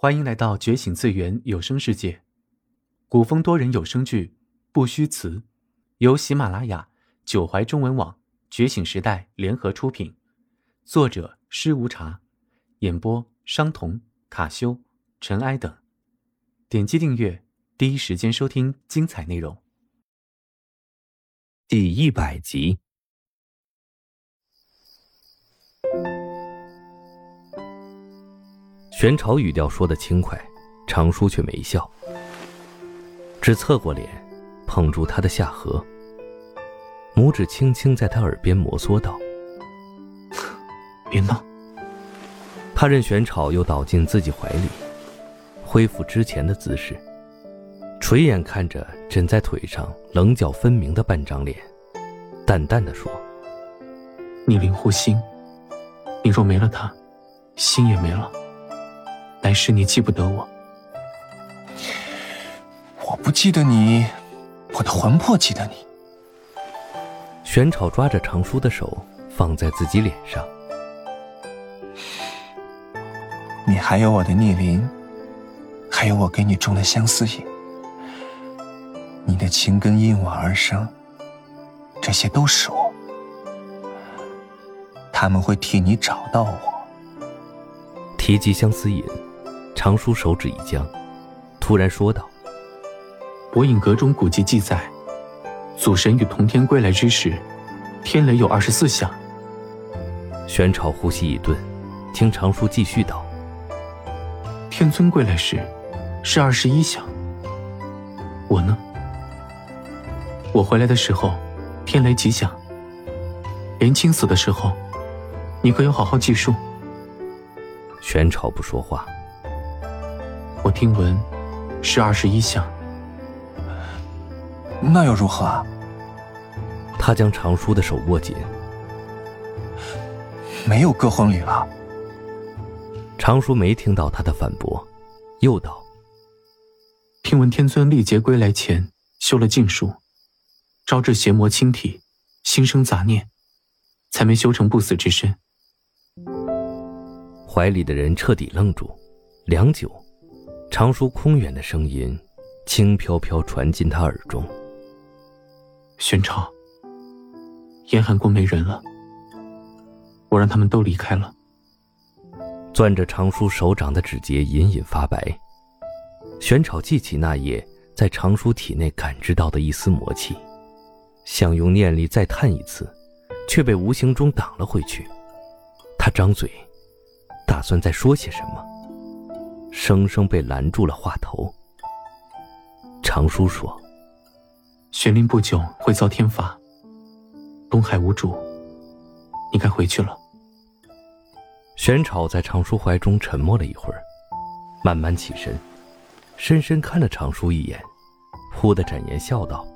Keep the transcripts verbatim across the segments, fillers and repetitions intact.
欢迎来到觉醒最源有声世界，古风多人有声剧《不虚词》，由喜马拉雅、九怀中文网、觉醒时代联合出品，作者施无茶，演播商童、卡修、尘埃等。点击订阅，第一时间收听精彩内容。 第一百集。玄朝语调说得轻快，常叔却没笑，只侧过脸捧住他的下颌，拇指轻轻在他耳边摩挲道： 别闹。 他任玄朝又倒进自己怀里，恢复之前的姿势，垂眼看着枕在腿上棱角分明的半张脸，淡淡地说： 你灵狐心，你若没了他，心也没了，来世你记不得我。 我不记得你，我的魂魄记得你。 玄朝抓着常叔的手放在自己脸上， 你还有我的逆鳞，还有我给你种的相思引，你的情根因我而生，这些都是我，他们会替你找到我。 提及相思引，常叔手指一僵，突然说道： 我引阁中古籍记载，祖神与同天归来之时，天雷有二十四响。 玄朝呼吸一顿，听常叔继续道： 天尊归来时是二十一响。我呢？我回来的时候天雷几响，连青死的时候你可有好好计数？ 玄朝不说话。 我听闻是二十一响。 那又如何啊？ 他将常叔的手握紧。 没有割婚礼了。 常叔没听到他的反驳，又道： 听闻天尊历劫归来前修了禁术，招致邪魔侵体，心生杂念，才没修成不死之身。 怀里的人彻底愣住，良久，常叔空远的声音轻飘飘传进他耳中： 玄朝，严寒宫没人了，我让他们都离开了。 攥着常叔手掌的指节隐隐发白，玄朝记起那夜在常叔体内感知到的一丝魔气，想用念力再探一次，却被无形中挡了回去。他张嘴打算再说些什么，生生被拦住了话头。常叔说： 玄灵不久会遭天罚，东海无主，你该回去了。 玄朝在常叔怀中沉默了一会儿，慢慢起身，深深看了常叔一眼，忽地展颜笑道：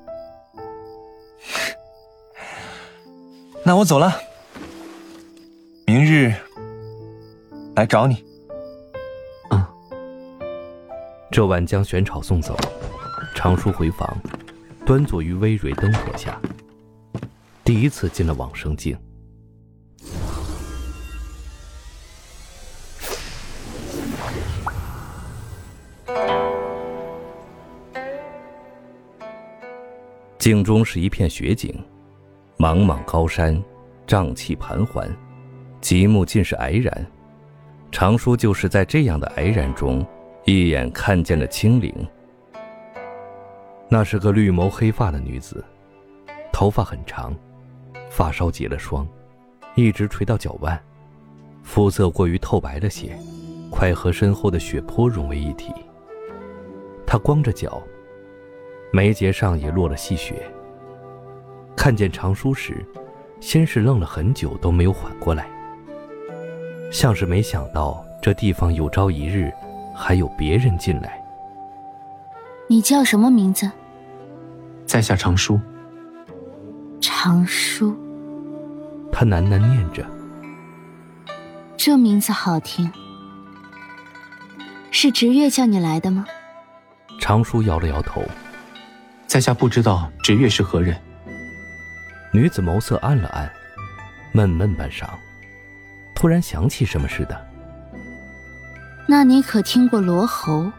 那我走了，明日来找你。 嗯。 这晚将玄朝送走，常叔回房，端坐于微蕊灯火下，第一次进了往生境。境中是一片雪景，茫茫高山，瘴气盘桓，极目尽是霭然。常叔就是在这样的霭然中，一眼看见了青灵。那是个绿眸黑发的女子，头发很长，发梢结了霜，一直垂到脚腕，肤色过于透白了些，快和身后的雪坡融为一体。她光着脚，眉睫上也落了细雪。看见常叔时，先是愣了很久都没有缓过来，像是没想到这地方有朝一日还有别人进来。 你叫什么名字？ 在下常叔。 常叔。 他喃喃念着， 这名字好听。是直月叫你来的吗？ 常叔摇了摇头。 在下不知道直月是何人。 女子眸色暗了暗，闷闷半晌，突然想起什么似的， 那你可听过罗喉？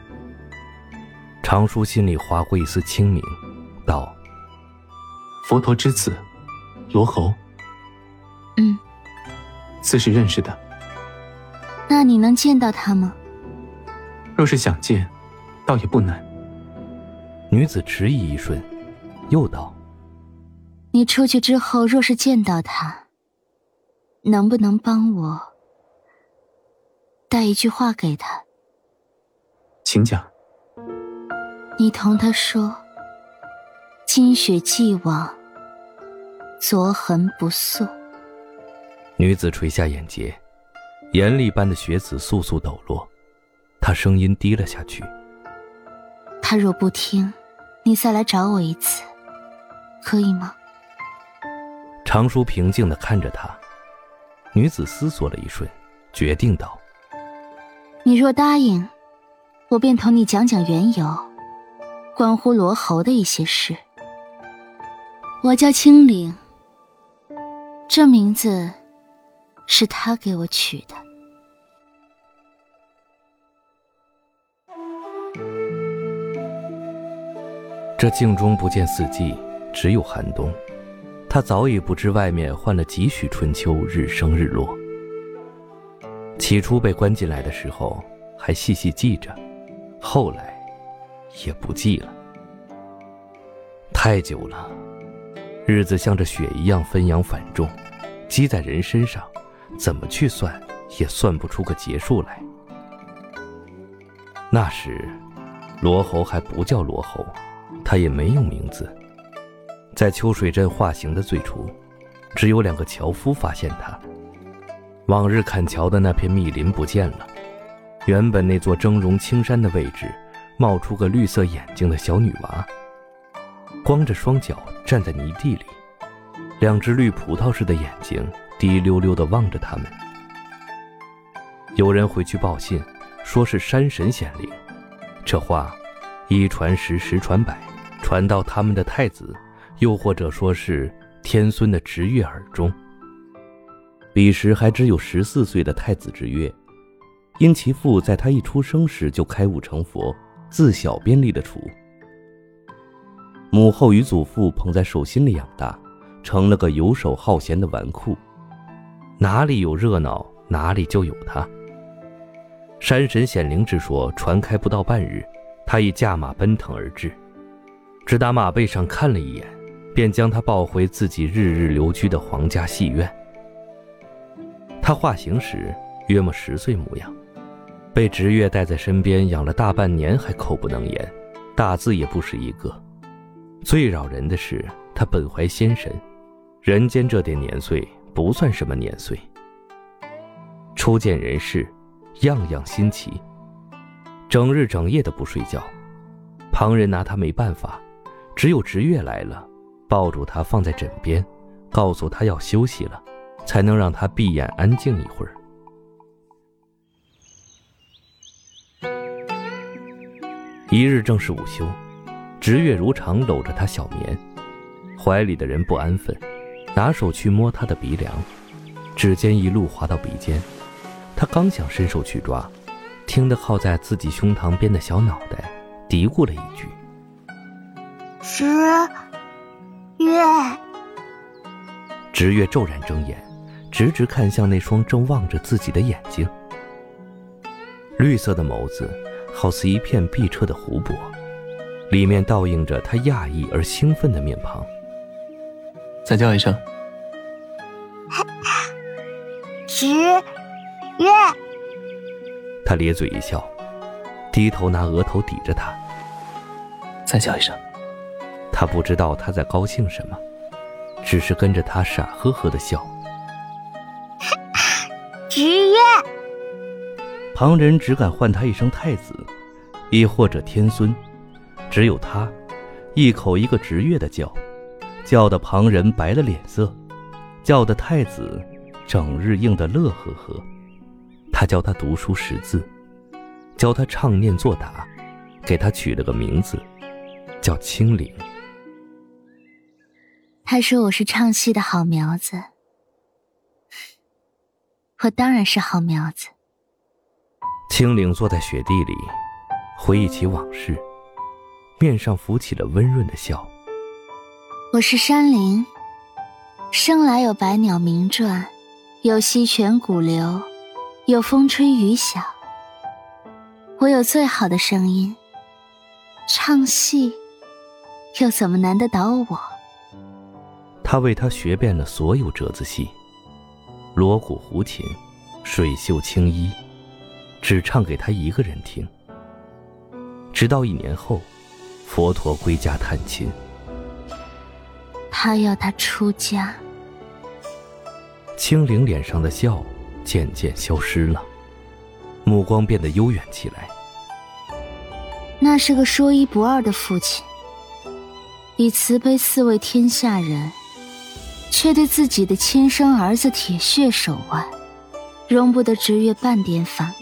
常叔心里划过一丝清明，道： 佛陀之子，罗喉。 嗯， 自是认识的。 那你能见到他吗？ 若是想见，倒也不难。 女子迟疑一瞬，又道： 你出去之后，若是见到他，能不能帮我带一句话给他？ 请讲。 你同他说，今雪既往，昨痕不溯。 女子垂下眼睫，严厉般的雪紫簌簌抖落，她声音低了下去。 他若不听，你再来找我一次，可以吗？ 常叔平静地看着她，女子思索了一瞬，决定道： 你若答应，我便同你讲讲缘由，关乎罗喉的一些事。我叫青灵，这名字是他给我取的。 这镜中不见四季，只有寒冬。他早已不知外面换了几许春秋，日升日落。起初被关进来的时候还细细记着，后来也不记了。太久了，日子像这雪一样分扬繁重，积在人身上，怎么去算也算不出个结束来。那时罗喉还不叫罗喉，他也没有名字。在秋水镇化形的最初，只有两个樵夫发现他。往日砍樵的那片密林不见了，原本那座峥嵘青山的位置冒出个绿色眼睛的小女娃，光着双脚站在泥地里，两只绿葡萄似的眼睛滴溜溜地望着他们。有人回去报信，说是山神显灵，这话一传十，十传百，传到他们的太子，又或者说是天孙的直月耳中。彼时还只有十四岁的太子直月，因其父在他一出生时就开悟成佛，自小便立的储。母后与祖父捧在手心里养大，成了个游手好闲的纨绔，哪里有热闹哪里就有他。山神显灵之说传开不到半日，他已驾马奔腾而至，只打马背上看了一眼，便将他抱回自己日日留居的皇家戏院。他化形时约莫十岁模样，被直月带在身边养了大半年，还口不能言，大字也不识一个。最扰人的是他本怀仙神，人间这点年岁不算什么年岁。初见人世，样样新奇，整日整夜的不睡觉，旁人拿他没办法，只有直月来了，抱住他放在枕边，告诉他要休息了，才能让他闭眼安静一会儿。一日正是午休，直月如常搂着他小眠，怀里的人不安分，拿手去摸他的鼻梁，指尖一路滑到鼻尖，他刚想伸手去抓，听得靠在自己胸膛边的小脑袋嘀咕了一句： 直月。 直月骤然睁眼，直直看向那双正望着自己的眼睛，绿色的眸子好似一片碧澈的湖泊，里面倒映着他讶异而兴奋的面庞。 再叫一声。 直月。 他咧嘴一笑，低头拿额头抵着他。 再叫一声。 他不知道他在高兴什么，只是跟着他傻呵呵地笑。 直月。 旁人只敢唤他一声太子，亦或者天孙，只有他一口一个直月的叫，叫得旁人白了脸色，叫得太子整日应得乐呵呵。他教他读书识字，教他唱念作答，给他取了个名字叫青灵。 他说我是唱戏的好苗子，我当然是好苗子。 青灵坐在雪地里，回忆起往事，面上浮起了温润的笑。 我是山灵，生来有百鸟鸣啭，有溪泉谷流，有风吹雨响。我有最好的声音，唱戏又怎么难得倒我？ 他为他学遍了所有折子戏，锣鼓胡琴，水袖青衣，只唱给他一个人听。直到一年后，佛陀归家探亲， 他要他出家。 青灵脸上的笑渐渐消失了，目光变得悠远起来。 那是个说一不二的父亲，以慈悲饲喂天下人，却对自己的亲生儿子铁血手腕，容不得直越半点反